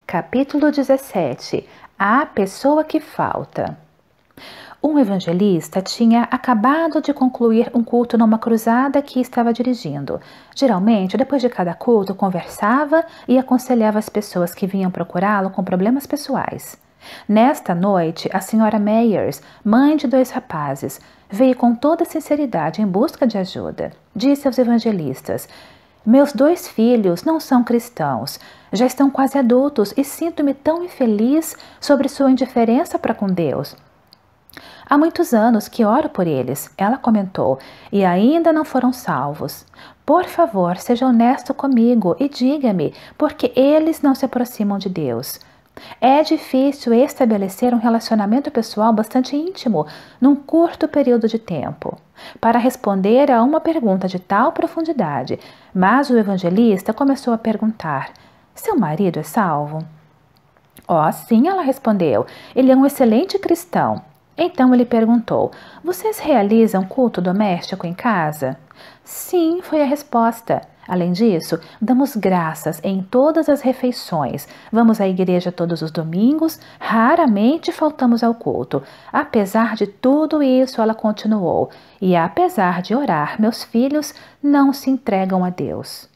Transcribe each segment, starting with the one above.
Capítulo 17. A pessoa que falta. Um evangelista tinha acabado de concluir um culto numa cruzada que estava dirigindo. Geralmente, depois de cada culto, conversava e aconselhava as pessoas que vinham procurá-lo com problemas pessoais. Nesta noite, a senhora Meyers, mãe de 2 rapazes, veio com toda sinceridade em busca de ajuda. Disse aos evangelistas: "Meus 2 filhos não são cristãos, já estão quase adultos e sinto-me tão infeliz sobre sua indiferença para com Deus. Há muitos anos que oro por eles", ela comentou, "e ainda não foram salvos. Por favor, seja honesto comigo e diga-me por que eles não se aproximam de Deus. É difícil estabelecer um relacionamento pessoal bastante íntimo num curto período de tempo." Para responder a uma pergunta de tal profundidade, mas o evangelista começou a perguntar: "Seu marido é salvo?" "Oh, sim", ela respondeu. "Ele é um excelente cristão." Então ele perguntou: "Vocês realizam culto doméstico em casa?" "Sim", foi a resposta. "Além disso, damos graças em todas as refeições. Vamos à igreja todos os domingos, raramente faltamos ao culto. Apesar de tudo isso", ela continuou, "e apesar de orar, meus filhos não se entregam a Deus."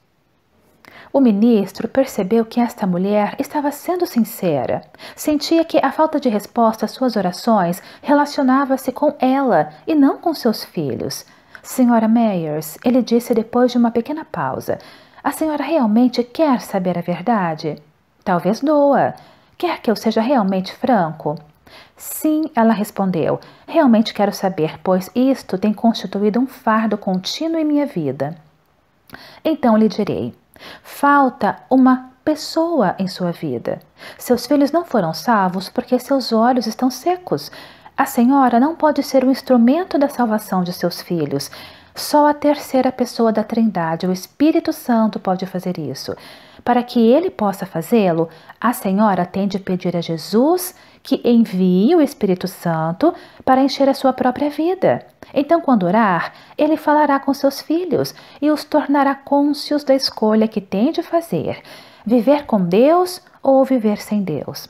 O ministro percebeu que esta mulher estava sendo sincera. Sentia que a falta de resposta às suas orações relacionava-se com ela e não com seus filhos. "Senhora Meyers", ele disse depois de uma pequena pausa, "a senhora realmente quer saber a verdade?" "Talvez doa. Quer que eu seja realmente franco?" "Sim", ela respondeu, "realmente quero saber, pois isto tem constituído um fardo contínuo em minha vida." "Então lhe direi. Falta uma pessoa em sua vida. Seus filhos não foram salvos porque seus olhos estão secos. A senhora não pode ser o instrumento da salvação de seus filhos. Só a terceira pessoa da Trindade, o Espírito Santo, pode fazer isso. Para que ele possa fazê-lo, a senhora tem de pedir a Jesus que envie o Espírito Santo para encher a sua própria vida. Então, quando orar, ele falará com seus filhos e os tornará cônscios da escolha que tem de fazer: viver com Deus ou viver sem Deus."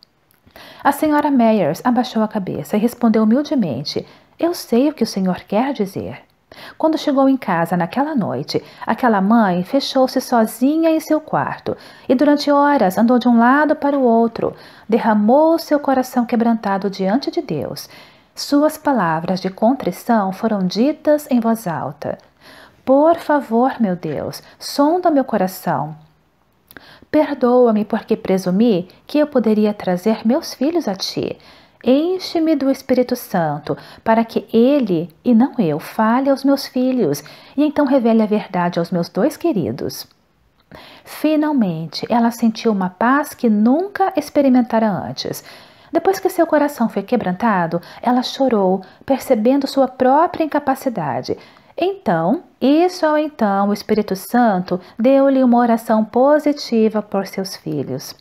A senhora Meyers abaixou a cabeça e respondeu humildemente: "Eu sei o que o senhor quer dizer." Quando chegou em casa naquela noite, aquela mãe fechou-se sozinha em seu quarto e durante horas andou de um lado para o outro, derramou seu coração quebrantado diante de Deus. Suas palavras de contrição foram ditas em voz alta: "Por favor, meu Deus, sonda meu coração. Perdoa-me porque presumi que eu poderia trazer meus filhos a ti. Enche-me do Espírito Santo, para que ele, e não eu, fale aos meus filhos, e então revele a verdade aos meus 2 queridos." Finalmente, ela sentiu uma paz que nunca experimentara antes. Depois que seu coração foi quebrantado, ela chorou, percebendo sua própria incapacidade. Então, o Espírito Santo deu-lhe uma oração positiva por seus filhos.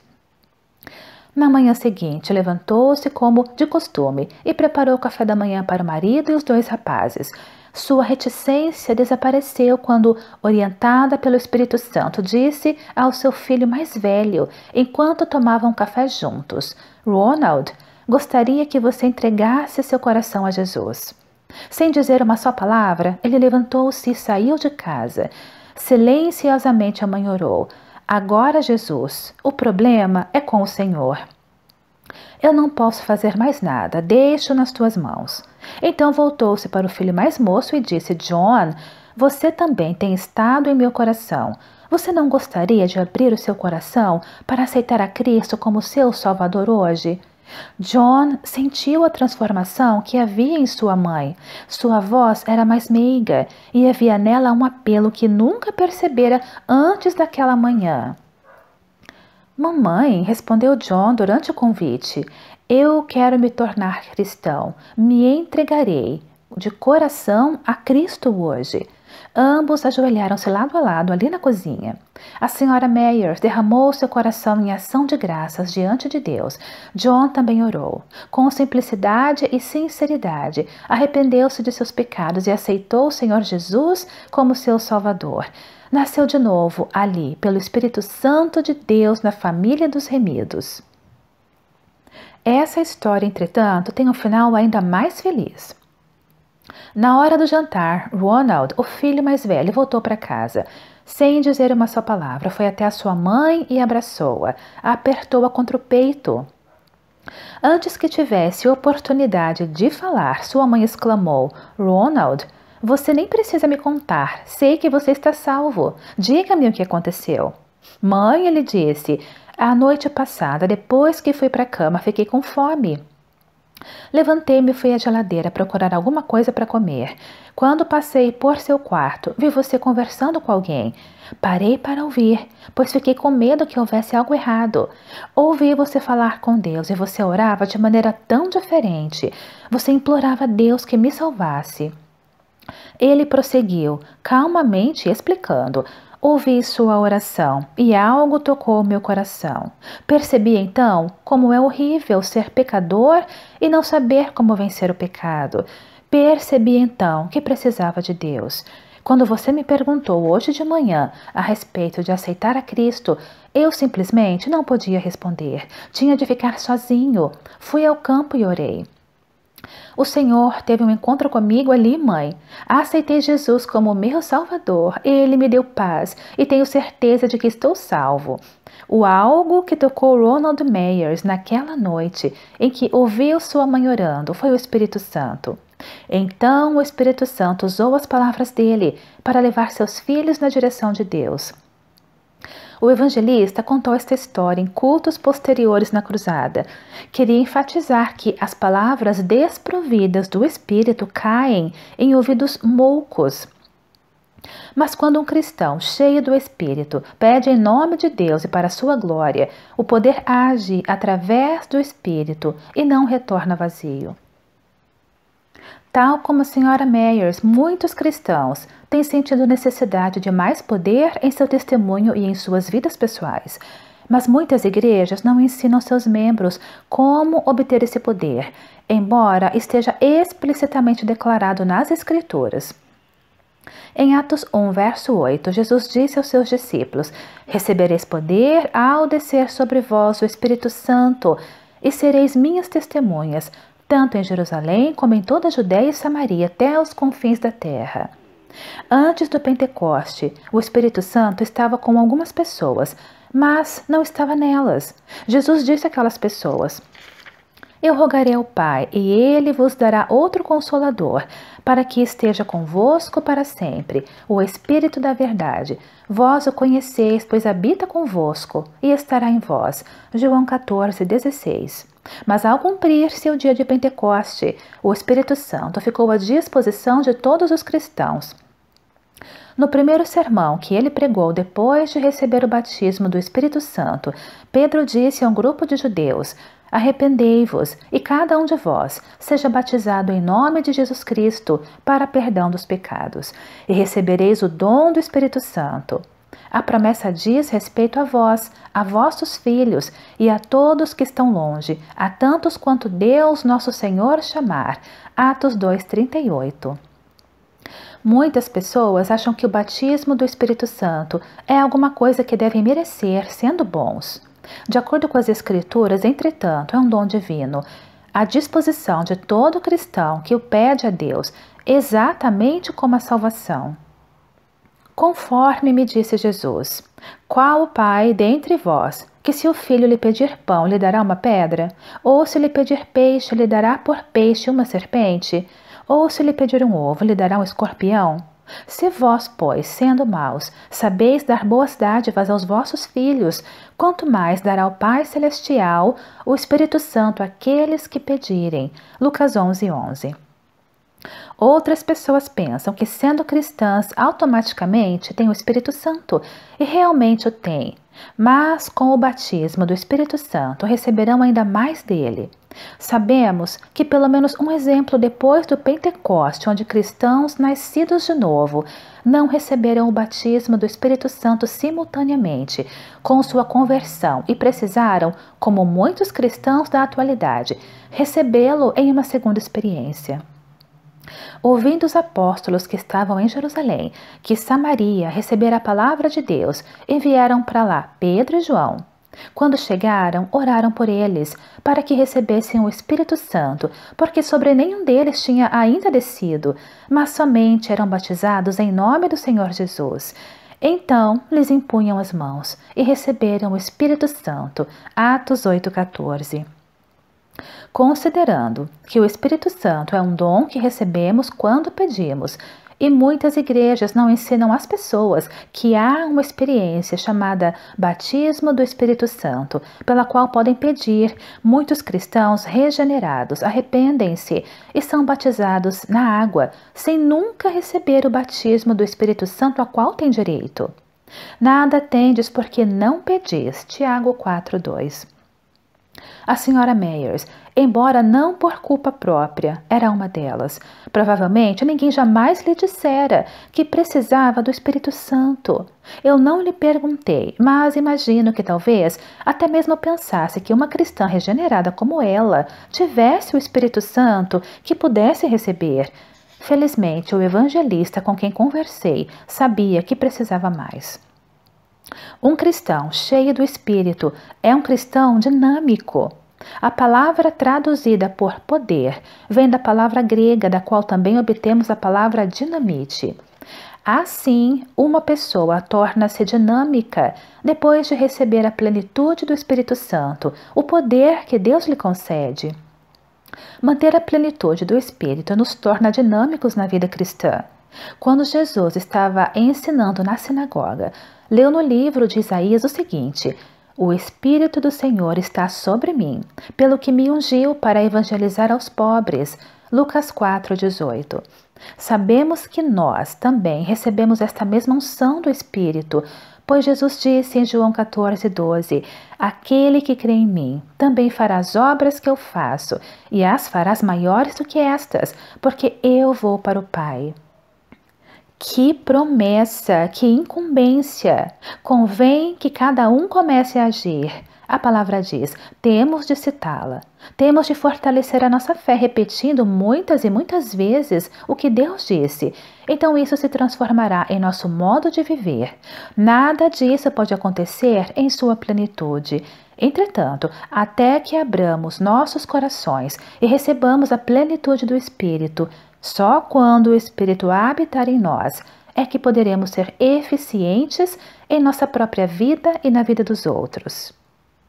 Na manhã seguinte, levantou-se como de costume e preparou o café da manhã para o marido e os 2 rapazes. Sua reticência desapareceu quando, orientada pelo Espírito Santo, disse ao seu filho mais velho, enquanto tomavam café juntos: "Ronald, gostaria que você entregasse seu coração a Jesus." Sem dizer uma só palavra, ele levantou-se e saiu de casa. Silenciosamente a mãe orou: "Agora, Jesus, o problema é com o Senhor. Eu não posso fazer mais nada, deixo nas tuas mãos." Então voltou-se para o filho mais moço e disse: "John, você também tem estado em meu coração. Você não gostaria de abrir o seu coração para aceitar a Cristo como seu Salvador hoje?" John sentiu a transformação que havia em sua mãe. Sua voz era mais meiga e havia nela um apelo que nunca percebera antes daquela manhã. "Mamãe", respondeu John durante o convite, "eu quero me tornar cristão. Me entregarei de coração a Cristo hoje." Ambos ajoelharam-se lado a lado ali na cozinha. A senhora Meyers derramou seu coração em ação de graças diante de Deus. John também orou. Com simplicidade e sinceridade, arrependeu-se de seus pecados e aceitou o Senhor Jesus como seu Salvador. nasceu de novo ali, pelo Espírito Santo de Deus, na família dos remidos. Essa história, entretanto, tem um final ainda mais feliz. Na hora do jantar, Ronald, o filho mais velho, voltou para casa. Sem dizer uma só palavra, foi até a sua mãe e abraçou-a, apertou-a contra o peito. Antes que tivesse oportunidade de falar, sua mãe exclamou: Ronald, você nem precisa me contar, sei que você está salvo. Diga-me o que aconteceu. Mãe, ele disse, a noite passada, depois que fui para a cama, fiquei com fome. Levantei-me e fui à geladeira procurar alguma coisa para comer. Quando passei por seu quarto, vi você conversando com alguém. Parei para ouvir, pois fiquei com medo que houvesse algo errado. Ouvi você falar com Deus e você orava de maneira tão diferente. Você implorava a Deus que me salvasse. Ele prosseguiu, calmamente explicando. Ouvi sua oração e algo tocou meu coração. Percebi então como é horrível ser pecador e não saber como vencer o pecado. Percebi então que precisava de Deus. Quando você me perguntou hoje de manhã a respeito de aceitar a Cristo, eu simplesmente não podia responder. Tinha de ficar sozinho. Fui ao campo e orei. O Senhor teve um encontro comigo ali, mãe. Aceitei Jesus como meu Salvador. Ele me deu paz e tenho certeza de que estou salvo. O algo que tocou Ronald Myers naquela noite em que ouviu sua mãe orando foi o Espírito Santo. Então o Espírito Santo usou as palavras dele para levar seus filhos na direção de Deus. O evangelista contou esta história em cultos posteriores na cruzada. Queria enfatizar que as palavras desprovidas do Espírito caem em ouvidos moucos. Mas quando um cristão cheio do Espírito pede em nome de Deus e para sua glória, o poder age através do Espírito e não retorna vazio. Tal como a Sra. Myers, muitos cristãos têm sentido necessidade de mais poder em seu testemunho e em suas vidas pessoais. Mas muitas igrejas não ensinam seus membros como obter esse poder, embora esteja explicitamente declarado nas Escrituras. Em Atos 1, verso 8, Jesus disse aos seus discípulos: Recebereis poder ao descer sobre vós o Espírito Santo, e sereis minhas testemunhas, tanto em Jerusalém como em toda a Judéia e Samaria, até os confins da terra. Antes do Pentecoste, o Espírito Santo estava com algumas pessoas, mas não estava nelas. Jesus disse àquelas pessoas: Eu rogarei ao Pai, e Ele vos dará outro Consolador, para que esteja convosco para sempre, o Espírito da verdade. Vós o conheceis, pois habita convosco, e estará em vós. João 14, 16. Mas ao cumprir-se o dia de Pentecoste, o Espírito Santo ficou à disposição de todos os cristãos. No primeiro sermão que ele pregou depois de receber o batismo do Espírito Santo, Pedro disse a um grupo de judeus: Arrependei-vos, e cada um de vós seja batizado em nome de Jesus Cristo para perdão dos pecados, e recebereis o dom do Espírito Santo. A promessa diz respeito a vós, a vossos filhos e a todos que estão longe, a tantos quanto Deus nosso Senhor chamar. Atos 2:38. Muitas pessoas acham que o batismo do Espírito Santo é alguma coisa que devem merecer, sendo bons. De acordo com as Escrituras, entretanto, é um dom divino, à disposição de todo cristão que o pede a Deus, exatamente como a salvação. Conforme me disse Jesus: Qual o pai dentre vós, que se o filho lhe pedir pão, lhe dará uma pedra? Ou se lhe pedir peixe, lhe dará por peixe uma serpente? Ou se lhe pedir um ovo, lhe dará um escorpião? Se vós, pois, sendo maus, sabeis dar boas dádivas aos vossos filhos, quanto mais dará o Pai Celestial o Espírito Santo àqueles que pedirem. Lucas 11:11. Outras pessoas pensam que, sendo cristãs, automaticamente têm o Espírito Santo, e realmente o têm. Mas com o batismo do Espírito Santo receberão ainda mais dele. Sabemos que pelo menos um exemplo depois do Pentecoste, onde cristãos nascidos de novo não receberam o batismo do Espírito Santo simultaneamente com sua conversão e precisaram, como muitos cristãos da atualidade, recebê-lo em uma segunda experiência. Ouvindo os apóstolos que estavam em Jerusalém, que Samaria recebera a palavra de Deus, enviaram para lá Pedro e João. Quando chegaram, oraram por eles, para que recebessem o Espírito Santo, porque sobre nenhum deles tinha ainda descido, mas somente eram batizados em nome do Senhor Jesus. Então lhes impunham as mãos e receberam o Espírito Santo. Atos 8,14. Considerando que o Espírito Santo é um dom que recebemos quando pedimos, e muitas igrejas não ensinam às pessoas que há uma experiência chamada batismo do Espírito Santo, pela qual podem pedir, muitos cristãos regenerados arrependem-se e são batizados na água, sem nunca receber o batismo do Espírito Santo a qual têm direito. Nada tendes porque não pedis. Tiago 4,2. A senhora Meyers, embora não por culpa própria, era uma delas. Provavelmente ninguém jamais lhe dissera que precisava do Espírito Santo. Eu não lhe perguntei, mas imagino que talvez até mesmo pensasse que uma cristã regenerada como ela tivesse o Espírito Santo que pudesse receber. Felizmente, o evangelista com quem conversei sabia que precisava mais. Um cristão cheio do Espírito é um cristão dinâmico. A palavra traduzida por poder vem da palavra grega, da qual também obtemos a palavra dinamite. Assim, uma pessoa torna-se dinâmica depois de receber a plenitude do Espírito Santo, o poder que Deus lhe concede. Manter a plenitude do Espírito nos torna dinâmicos na vida cristã. Quando Jesus estava ensinando na sinagoga, leu no livro de Isaías o seguinte: o Espírito do Senhor está sobre mim, pelo que me ungiu para evangelizar aos pobres. Lucas 4,18. Sabemos que nós também recebemos esta mesma unção do Espírito, pois Jesus disse em João 14,12: aquele que crê em mim também fará as obras que eu faço, e as farás maiores do que estas, porque eu vou para o Pai. Que promessa, que incumbência! Convém que cada um comece a agir. A palavra diz, temos de citá-la. Temos de fortalecer a nossa fé, repetindo muitas e muitas vezes o que Deus disse. Então isso se transformará em nosso modo de viver. Nada disso pode acontecer em sua plenitude. Entretanto, até que abramos nossos corações e recebamos a plenitude do Espírito, só quando o Espírito habitar em nós é que poderemos ser eficientes em nossa própria vida e na vida dos outros.